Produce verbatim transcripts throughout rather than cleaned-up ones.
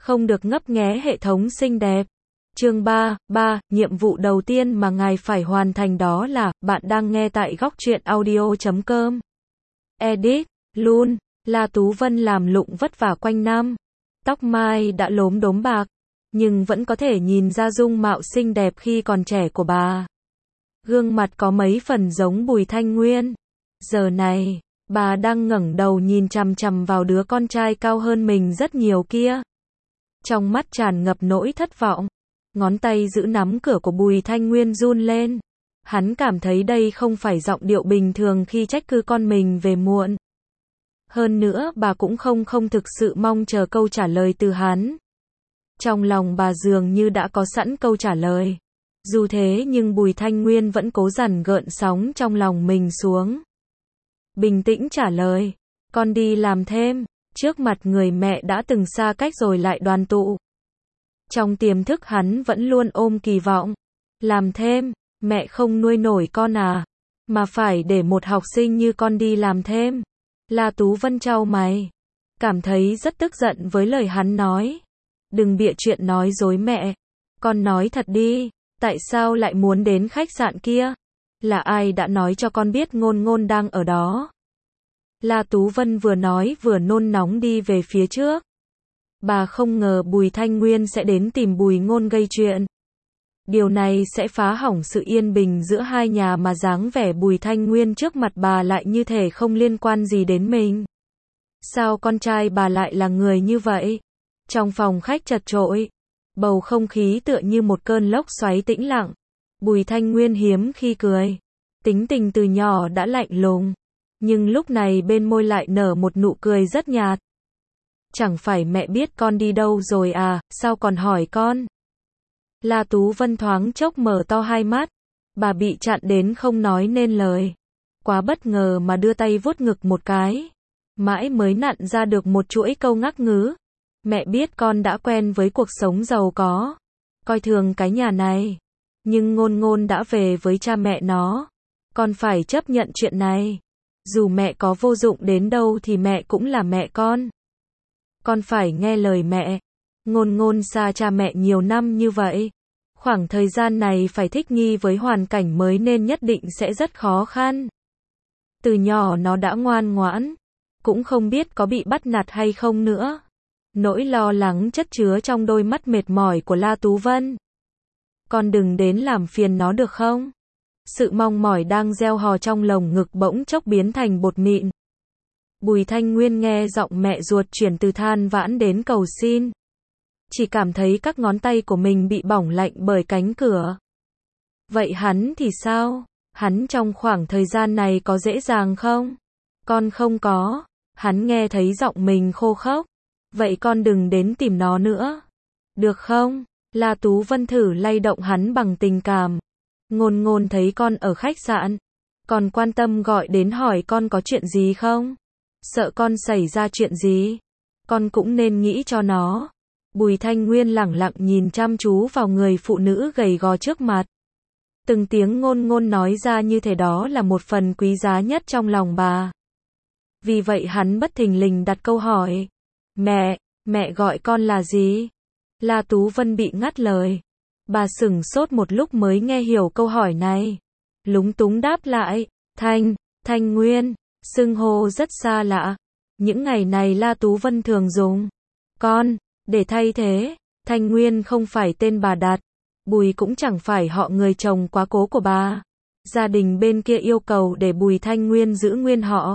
không được ngấp nghé hệ thống xinh đẹp. Chương ba, ba, nhiệm vụ đầu tiên mà ngài phải hoàn thành đó là, bạn đang nghe tại góc truyện audio chấm com. Edit, luôn, La Tú Vân làm lụng vất vả quanh năm. Tóc mai đã lốm đốm bạc, nhưng vẫn có thể nhìn ra dung mạo xinh đẹp khi còn trẻ của bà. Gương mặt có mấy phần giống Bùi Thanh Nguyên. Giờ này, bà đang ngẩng đầu nhìn chằm chằm vào đứa con trai cao hơn mình rất nhiều kia. Trong mắt tràn ngập nỗi thất vọng. Ngón tay giữ nắm cửa của Bùi Thanh Nguyên run lên. Hắn cảm thấy đây không phải giọng điệu bình thường khi trách cứ con mình về muộn. Hơn nữa bà cũng không không thực sự mong chờ câu trả lời từ hắn. Trong lòng bà dường như đã có sẵn câu trả lời. Dù thế nhưng Bùi Thanh Nguyên vẫn cố dằn gợn sóng trong lòng mình xuống. Bình tĩnh trả lời, con đi làm thêm. Trước mặt người mẹ đã từng xa cách rồi lại đoàn tụ. Trong tiềm thức hắn vẫn luôn ôm kỳ vọng. Làm thêm, mẹ không nuôi nổi con à? Mà phải để một học sinh như con đi làm thêm. La Tú Vân chau mày. Cảm thấy rất tức giận với lời hắn nói. Đừng bịa chuyện nói dối mẹ. Con nói thật đi, tại sao lại muốn đến khách sạn kia? Là ai đã nói cho con biết Ngôn Ngôn đang ở đó? La Tú Vân vừa nói vừa nôn nóng đi về phía trước. Bà không ngờ Bùi Thanh Nguyên sẽ đến tìm Bùi Ngôn gây chuyện. Điều này sẽ phá hỏng sự yên bình giữa hai nhà mà dáng vẻ Bùi Thanh Nguyên trước mặt bà lại như thể không liên quan gì đến mình. Sao con trai bà lại là người như vậy? Trong phòng khách chật chội, bầu không khí tựa như một cơn lốc xoáy tĩnh lặng. Bùi Thanh Nguyên hiếm khi cười. Tính tình từ nhỏ đã lạnh lùng. Nhưng lúc này bên môi lại nở một nụ cười rất nhạt. Chẳng phải mẹ biết con đi đâu rồi à, sao còn hỏi con? La Tú Vân thoáng chốc mở to hai mắt. Bà bị chặn đến không nói nên lời. Quá bất ngờ mà đưa tay vuốt ngực một cái. Mãi mới nặn ra được một chuỗi câu ngắc ngứ. Mẹ biết con đã quen với cuộc sống giàu có. Coi thường cái nhà này. Nhưng Ngôn Ngôn đã về với cha mẹ nó. Con phải chấp nhận chuyện này. Dù mẹ có vô dụng đến đâu thì mẹ cũng là mẹ con. Con phải nghe lời mẹ. Ngôn Ngôn xa cha mẹ nhiều năm như vậy. Khoảng thời gian này phải thích nghi với hoàn cảnh mới nên nhất định sẽ rất khó khăn. Từ nhỏ nó đã ngoan ngoãn. Cũng không biết có bị bắt nạt hay không nữa. Nỗi lo lắng chất chứa trong đôi mắt mệt mỏi của La Tú Vân. Con đừng đến làm phiền nó được không? Sự mong mỏi đang gieo hò trong lồng ngực bỗng chốc biến thành bột mịn. Bùi Thanh Nguyên nghe giọng mẹ ruột chuyển từ than vãn đến cầu xin. Chỉ cảm thấy các ngón tay của mình bị bỏng lạnh bởi cánh cửa. Vậy hắn thì sao? Hắn trong khoảng thời gian này có dễ dàng không? Con không có. Hắn nghe thấy giọng mình khô khốc. Vậy con đừng đến tìm nó nữa. Được không? La Tú Vân thử lay động hắn bằng tình cảm. Ngôn Ngôn thấy con ở khách sạn. Còn quan tâm gọi đến hỏi con có chuyện gì không? Sợ con xảy ra chuyện gì? Con cũng nên nghĩ cho nó. Bùi Thanh Nguyên lẳng lặng nhìn chăm chú vào người phụ nữ gầy gò trước mặt. Từng tiếng Ngôn Ngôn nói ra như thể đó là một phần quý giá nhất trong lòng bà. Vì vậy hắn bất thình lình đặt câu hỏi. Mẹ, mẹ gọi con là gì? La Tú Vân bị ngắt lời. Bà sửng sốt một lúc mới nghe hiểu câu hỏi này. Lúng túng đáp lại. Thanh, Thanh Nguyên, xưng hô rất xa lạ. Những ngày này La Tú Vân thường dùng con để thay thế. Thanh Nguyên không phải tên bà đặt. Bùi cũng chẳng phải họ người chồng quá cố của bà. Gia đình bên kia yêu cầu để Bùi Thanh Nguyên giữ nguyên họ.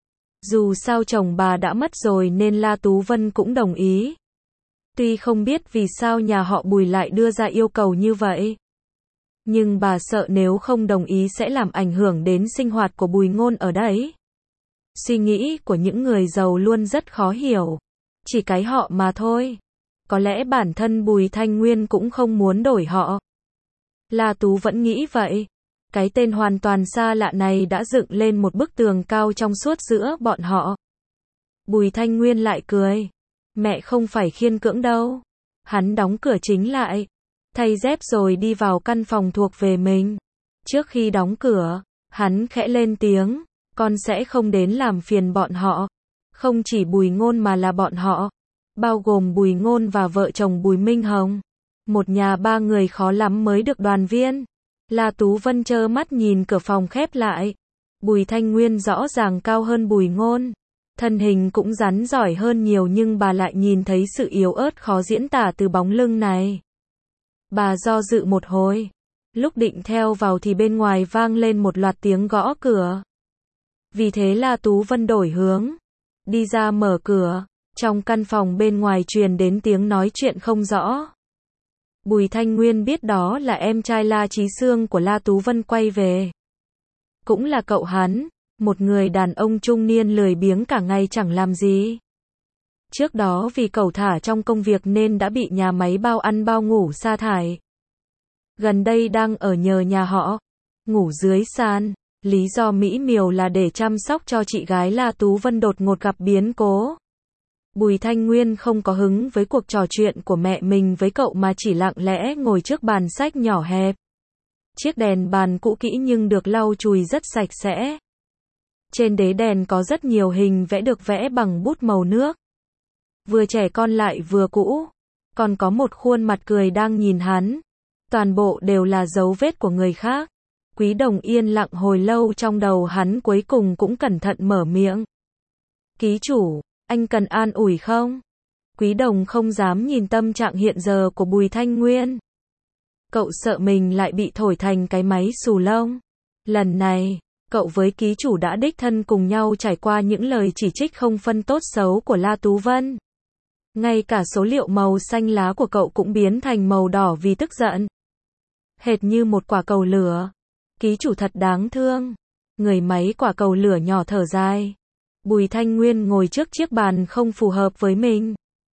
Dù sao chồng bà đã mất rồi nên La Tú Vân cũng đồng ý. Tuy không biết vì sao nhà họ Bùi lại đưa ra yêu cầu như vậy. Nhưng bà sợ nếu không đồng ý sẽ làm ảnh hưởng đến sinh hoạt của Bùi Ngôn ở đấy. Suy nghĩ của những người giàu luôn rất khó hiểu. Chỉ cái họ mà thôi. Có lẽ bản thân Bùi Thanh Nguyên cũng không muốn đổi họ. La Tú vẫn nghĩ vậy. Cái tên hoàn toàn xa lạ này đã dựng lên một bức tường cao trong suốt giữa bọn họ. Bùi Thanh Nguyên lại cười. Mẹ không phải khiên cưỡng đâu. Hắn đóng cửa chính lại. Thay dép rồi đi vào căn phòng thuộc về mình. Trước khi đóng cửa, hắn khẽ lên tiếng. Con sẽ không đến làm phiền bọn họ. Không chỉ Bùi Ngôn mà là bọn họ. bao gồm Bùi Ngôn và vợ chồng Bùi Minh Hồng. Một nhà ba người khó lắm mới được đoàn viên. La Tú Vân trơ mắt nhìn cửa phòng khép lại. Bùi Thanh Nguyên rõ ràng cao hơn Bùi Ngôn. Thân hình cũng rắn giỏi hơn nhiều nhưng bà lại nhìn thấy sự yếu ớt khó diễn tả từ bóng lưng này. Bà do dự một hồi. Lúc định theo vào thì bên ngoài vang lên một loạt tiếng gõ cửa. Vì thế La Tú Vân đổi hướng. Đi ra mở cửa. Trong căn phòng bên ngoài truyền đến tiếng nói chuyện không rõ. Bùi Thanh Nguyên biết đó là em trai La Chí Xương của La Tú Vân quay về. Cũng là cậu hắn, một người đàn ông trung niên lười biếng cả ngày chẳng làm gì. Trước đó vì cẩu thả trong công việc nên đã bị nhà máy bao ăn bao ngủ sa thải. Gần đây đang ở nhờ nhà họ, ngủ dưới sàn. Lý do mỹ miều là để chăm sóc cho chị gái La Tú Vân đột ngột gặp biến cố. Bùi Thanh Nguyên không có hứng với cuộc trò chuyện của mẹ mình với cậu mà chỉ lặng lẽ ngồi trước bàn sách nhỏ hẹp. Chiếc đèn bàn cũ kỹ nhưng được lau chùi rất sạch sẽ. Trên đế đèn có rất nhiều hình vẽ được vẽ bằng bút màu nước. Vừa trẻ con lại vừa cũ. Còn có một khuôn mặt cười đang nhìn hắn. Toàn bộ đều là dấu vết của người khác. Quý Đồng yên lặng hồi lâu, trong đầu hắn cuối cùng cũng cẩn thận mở miệng. Ký chủ, anh cần an ủi không? Quý Đồng không dám nhìn tâm trạng hiện giờ của Bùi Thanh Nguyên. Cậu sợ mình lại bị thổi thành cái máy xù lông. Lần này, cậu với ký chủ đã đích thân cùng nhau trải qua những lời chỉ trích không phân tốt xấu của La Tú Vân. Ngay cả số liệu màu xanh lá của cậu cũng biến thành màu đỏ vì tức giận. Hệt như một quả cầu lửa. Ký chủ thật đáng thương. Người máy quả cầu lửa nhỏ thở dài. Bùi Thanh Nguyên ngồi trước chiếc bàn không phù hợp với mình.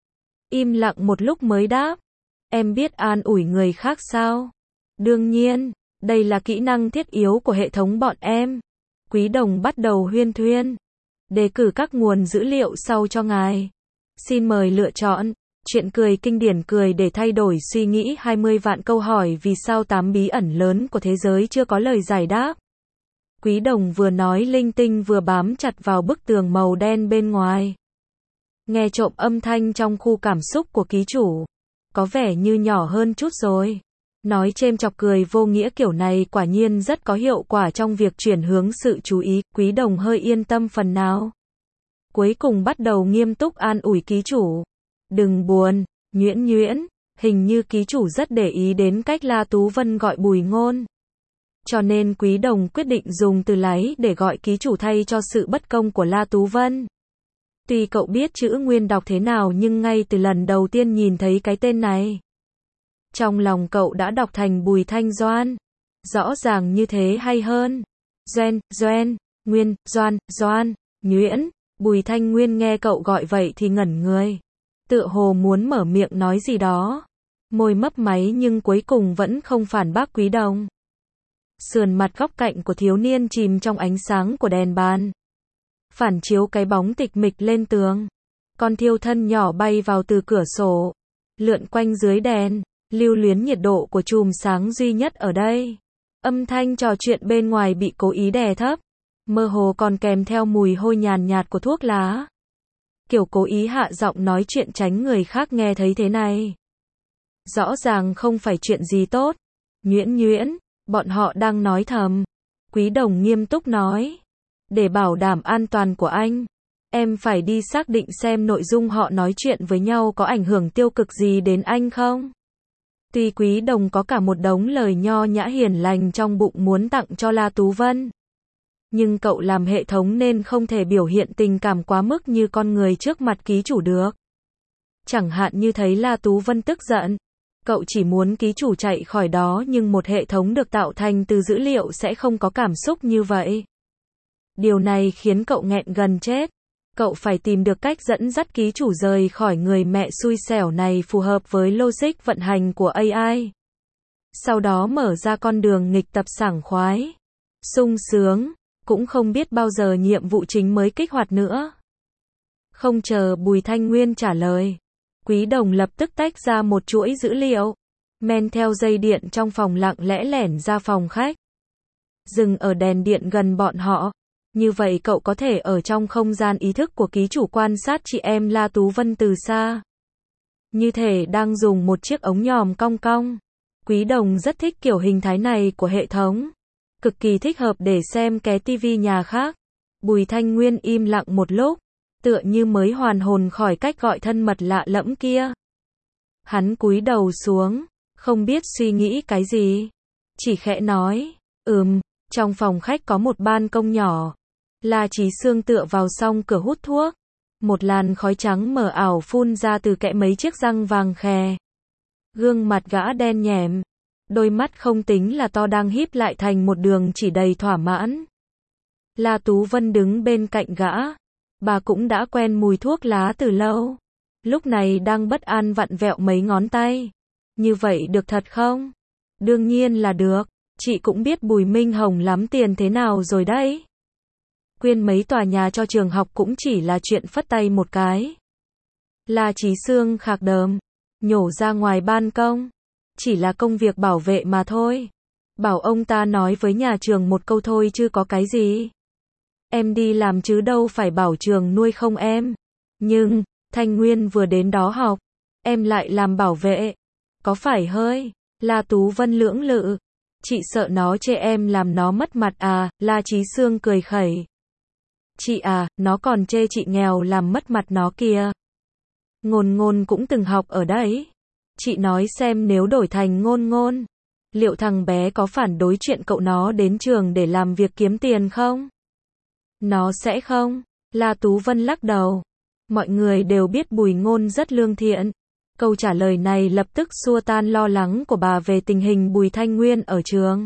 Im lặng một lúc mới đáp. Em biết an ủi người khác sao? Đương nhiên, đây là kỹ năng thiết yếu của hệ thống bọn em. Quý Đồng bắt đầu huyên thuyên. Đề cử các nguồn dữ liệu sau cho ngài. Xin mời lựa chọn. Chuyện cười kinh điển cười để thay đổi suy nghĩ hai mươi vạn câu hỏi vì sao tám bí ẩn lớn của thế giới chưa có lời giải đáp. Quý Đồng vừa nói linh tinh vừa bám chặt vào bức tường màu đen bên ngoài. Nghe trộm âm thanh trong khu cảm xúc của ký chủ. Có vẻ như nhỏ hơn chút rồi. Nói chêm chọc cười vô nghĩa kiểu này quả nhiên rất có hiệu quả trong việc chuyển hướng sự chú ý. Quý Đồng hơi yên tâm phần nào. Cuối cùng bắt đầu nghiêm túc an ủi ký chủ. Đừng buồn, Nhuyễn Nhuyễn, hình như ký chủ rất để ý đến cách La Tú Vân gọi Bùi Ngôn. Cho nên Quý Đồng quyết định dùng từ láy để gọi ký chủ thay cho sự bất công của La Tú Vân. Tuy cậu biết chữ nguyên đọc thế nào nhưng ngay từ lần đầu tiên nhìn thấy cái tên này, trong lòng cậu đã đọc thành Bùi Thanh Doan. Rõ ràng như thế hay hơn. Doan, Doan, Nguyên, Doan, Doan, Nhuyễn. Bùi Thanh Nguyên nghe cậu gọi vậy thì ngẩn người. Tựa hồ muốn mở miệng nói gì đó. Môi mấp máy nhưng cuối cùng vẫn không phản bác Quý Đồng. Sườn mặt góc cạnh của thiếu niên chìm trong ánh sáng của đèn bàn. Phản chiếu cái bóng tịch mịch lên tường. Con thiêu thân nhỏ bay vào từ cửa sổ. Lượn quanh dưới đèn. Lưu luyến nhiệt độ của chùm sáng duy nhất ở đây. Âm thanh trò chuyện bên ngoài bị cố ý đè thấp. Mơ hồ còn kèm theo mùi hôi nhàn nhạt của thuốc lá. Kiểu cố ý hạ giọng nói chuyện tránh người khác nghe thấy thế này. Rõ ràng không phải chuyện gì tốt. Nhuyễn Nhuyễn, bọn họ đang nói thầm. Quý Đồng nghiêm túc nói. Để bảo đảm an toàn của anh, em phải đi xác định xem nội dung họ nói chuyện với nhau có ảnh hưởng tiêu cực gì đến anh không. Tuy Quý Đồng có cả một đống lời nho nhã hiền lành trong bụng muốn tặng cho La Tú Vân. Nhưng cậu làm hệ thống nên không thể biểu hiện tình cảm quá mức như con người trước mặt ký chủ được. Chẳng hạn như thấy La Tú Vân tức giận. Cậu chỉ muốn ký chủ chạy khỏi đó nhưng một hệ thống được tạo thành từ dữ liệu sẽ không có cảm xúc như vậy. Điều này khiến cậu nghẹn gần chết. Cậu phải tìm được cách dẫn dắt ký chủ rời khỏi người mẹ xui xẻo này phù hợp với logic vận hành của a i. Sau đó mở ra con đường nghịch tập sảng khoái. Sung sướng. Cũng không biết bao giờ nhiệm vụ chính mới kích hoạt nữa. Không chờ Bùi Thanh Nguyên trả lời. Quý Đồng lập tức tách ra một chuỗi dữ liệu. Men theo dây điện trong phòng lặng lẽ lẻn ra phòng khách. Dừng ở đèn điện gần bọn họ. Như vậy cậu có thể ở trong không gian ý thức của ký chủ quan sát chị em La Tú Vân từ xa. như thể đang dùng một chiếc ống nhòm cong cong. Quý Đồng rất thích kiểu hình thái này của hệ thống. Cực kỳ thích hợp để xem cái tivi nhà khác. Bùi Thanh Nguyên im lặng một lúc, tựa như mới hoàn hồn khỏi cách gọi thân mật lạ lẫm kia. Hắn cúi đầu xuống, không biết suy nghĩ cái gì. Chỉ khẽ nói, ừm, trong phòng khách có một ban công nhỏ. La Chí Sương tựa vào song cửa hút thuốc. Một làn khói trắng mờ ảo phun ra từ kẽ mấy chiếc răng vàng khè. Gương mặt gã đen nhẻm, đôi mắt không tính là to đang híp lại thành một đường chỉ đầy thỏa mãn. La Tú Vân đứng bên cạnh gã. Bà cũng đã quen mùi thuốc lá từ lâu. Lúc này đang bất an vặn vẹo mấy ngón tay. Như vậy được thật không? Đương nhiên là được. Chị cũng biết Bùi Minh Hồng lắm tiền thế nào rồi đấy. Quyên mấy tòa nhà cho trường học cũng chỉ là chuyện phất tay một cái. La Chí Sương khạc đờm, nhổ ra ngoài ban công. Chỉ là công việc bảo vệ mà thôi. Bảo ông ta nói với nhà trường một câu thôi chứ có cái gì. Em đi làm chứ đâu phải bảo trường nuôi không em. Nhưng, Thanh Nguyên vừa đến đó học. Em lại làm bảo vệ. Có phải hơi? La Tú Vân lưỡng lự. Chị sợ nó chê em làm nó mất mặt à? La Chí Sương cười khẩy. Chị à, nó còn chê chị nghèo làm mất mặt nó kìa. Ngôn Ngôn cũng từng học ở đấy. Chị nói xem nếu đổi thành Ngôn Ngôn, liệu thằng bé có phản đối chuyện cậu nó đến trường để làm việc kiếm tiền không? Nó sẽ không. La Tú Vân lắc đầu. Mọi người đều biết Bùi Ngôn rất lương thiện. Câu trả lời này lập tức xua tan lo lắng của bà về tình hình Bùi Thanh Nguyên ở trường.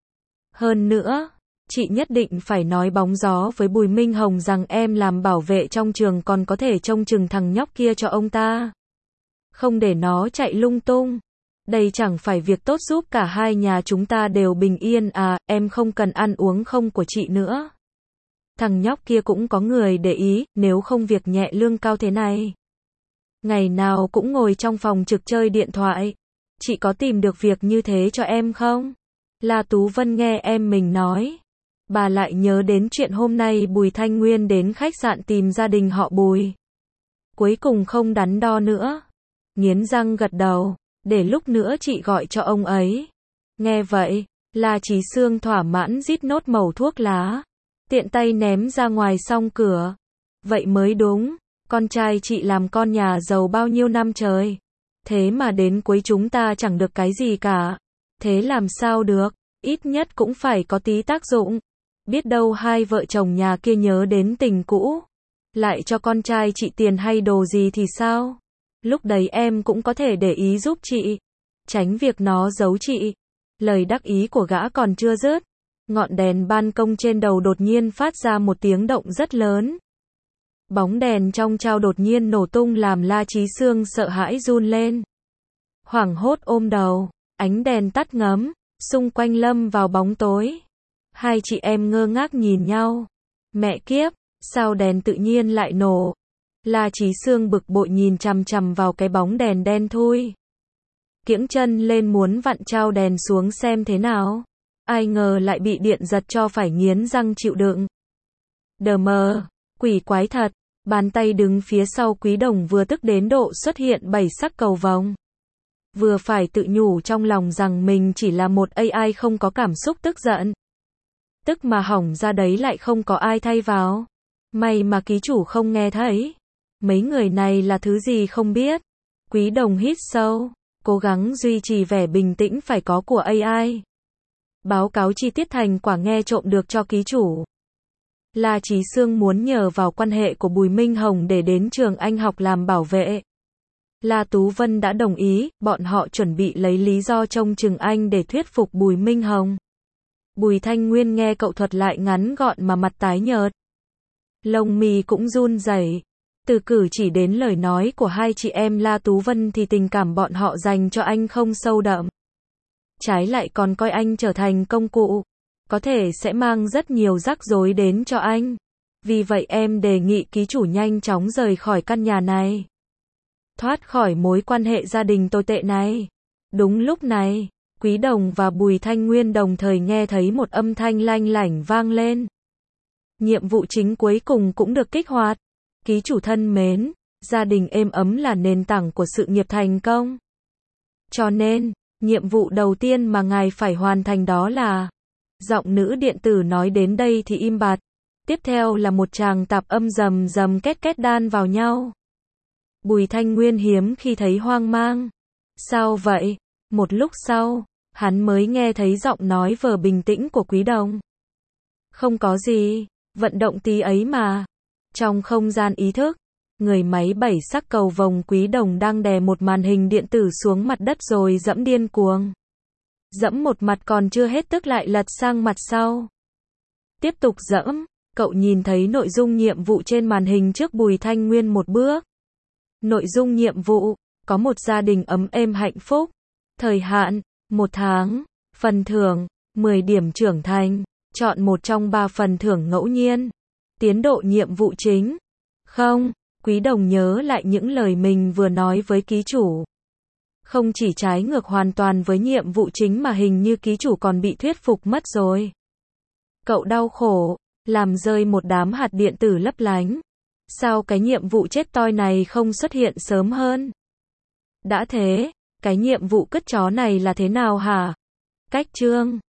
Hơn nữa, chị nhất định phải nói bóng gió với Bùi Minh Hồng rằng em làm bảo vệ trong trường còn có thể trông chừng thằng nhóc kia cho ông ta. Không để nó chạy lung tung. Đây chẳng phải việc tốt giúp cả hai nhà chúng ta đều bình yên à, em không cần ăn uống không của chị nữa. Thằng nhóc kia cũng có người để ý, nếu không việc nhẹ lương cao thế này. Ngày nào cũng ngồi trong phòng trực chơi điện thoại. Chị có tìm được việc như thế cho em không? La Tú Vân nghe em mình nói. Bà lại nhớ đến chuyện hôm nay Bùi Thanh Nguyên đến khách sạn tìm gia đình họ Bùi. Cuối cùng không đắn đo nữa. Nghiến răng gật đầu. Để lúc nữa chị gọi cho ông ấy. Nghe vậy, La Chí Sương thỏa mãn rít nốt mẩu thuốc lá. Tiện tay ném ra ngoài song cửa. Vậy mới đúng. Con trai chị làm con nhà giàu bao nhiêu năm trời. Thế mà đến cuối chúng ta chẳng được cái gì cả. Thế làm sao được, ít nhất cũng phải có tí tác dụng. Biết đâu hai vợ chồng nhà kia nhớ đến tình cũ. Lại cho con trai chị tiền hay đồ gì thì sao? Lúc đấy em cũng có thể để ý giúp chị. Tránh việc nó giấu chị. Lời đắc ý của gã còn chưa dứt. Ngọn đèn ban công trên đầu đột nhiên phát ra một tiếng động rất lớn. Bóng đèn trong chao đột nhiên nổ tung làm La Chí Sương sợ hãi run lên. Hoảng hốt ôm đầu, ánh đèn tắt ngấm, xung quanh lâm vào bóng tối. Hai chị em ngơ ngác nhìn nhau. Mẹ kiếp, sao đèn tự nhiên lại nổ? La Chí Sương bực bội nhìn chằm chằm vào cái bóng đèn đen thui. Kiễng chân lên muốn vặn chao đèn xuống xem thế nào. Ai ngờ lại bị điện giật cho phải nghiến răng chịu đựng. Đờ mờ, quỷ quái thật. Bàn tay đứng phía sau Quý Đồng vừa tức đến độ xuất hiện bảy sắc cầu vồng. Vừa phải tự nhủ trong lòng rằng mình chỉ là một a i không có cảm xúc tức giận. Tức mà hỏng ra đấy lại không có ai thay vào. May mà ký chủ không nghe thấy. Mấy người này là thứ gì không biết. Quý Đồng hít sâu, cố gắng duy trì vẻ bình tĩnh phải có của a i. Báo cáo chi tiết thành quả nghe trộm được cho ký chủ. La Chí Sương muốn nhờ vào quan hệ của Bùi Minh Hồng để đến trường Anh học làm bảo vệ. La Tú Vân đã đồng ý, bọn họ chuẩn bị lấy lý do trông chừng anh để thuyết phục Bùi Minh Hồng. Bùi Thanh Nguyên nghe cậu thuật lại ngắn gọn mà mặt tái nhợt. Lông mi cũng run rẩy. Từ cử chỉ đến lời nói của hai chị em La Tú Vân thì tình cảm bọn họ dành cho anh không sâu đậm. Trái lại còn coi anh trở thành công cụ. Có thể sẽ mang rất nhiều rắc rối đến cho anh. Vì vậy em đề nghị ký chủ nhanh chóng rời khỏi căn nhà này. Thoát khỏi mối quan hệ gia đình tồi tệ này. Đúng lúc này, Quý Đồng và Bùi Thanh Nguyên đồng thời nghe thấy một âm thanh lanh lảnh vang lên. Nhiệm vụ chính cuối cùng cũng được kích hoạt. Ký chủ thân mến, Gia đình êm ấm là nền tảng của sự nghiệp thành công. Cho nên, nhiệm vụ đầu tiên mà ngài phải hoàn thành đó là... Giọng nữ điện tử nói đến đây thì im bặt. Tiếp theo là một tràng tạp âm rầm rầm két két đan vào nhau. Bùi Thanh Nguyên hiếm khi thấy hoang mang. Sao vậy? Một lúc sau, hắn mới nghe thấy giọng nói vờ bình tĩnh của Quý Đồng. Không có gì, vận động tí ấy mà. Trong không gian ý thức, người máy bảy sắc cầu vồng Quý Đồng đang đè một màn hình điện tử xuống mặt đất rồi dẫm điên cuồng. Dẫm một mặt còn chưa hết tức lại lật sang mặt sau. Tiếp tục dẫm, cậu nhìn thấy nội dung nhiệm vụ trên màn hình trước Bùi Thanh Nguyên một bước. Nội dung nhiệm vụ, có một gia đình ấm êm hạnh phúc. Thời hạn, một tháng. Phần thưởng, mười điểm trưởng thành. Chọn một trong ba phần thưởng ngẫu nhiên. Tiến độ nhiệm vụ chính. Không, Quý Đồng nhớ lại những lời mình vừa nói với ký chủ. Không chỉ trái ngược hoàn toàn với nhiệm vụ chính mà hình như ký chủ còn bị thuyết phục mất rồi. Cậu đau khổ, làm rơi một đám hạt điện tử lấp lánh. Sao cái nhiệm vụ chết toi này không xuất hiện sớm hơn? Đã thế, cái nhiệm vụ cứt chó này là thế nào hả? Cách chương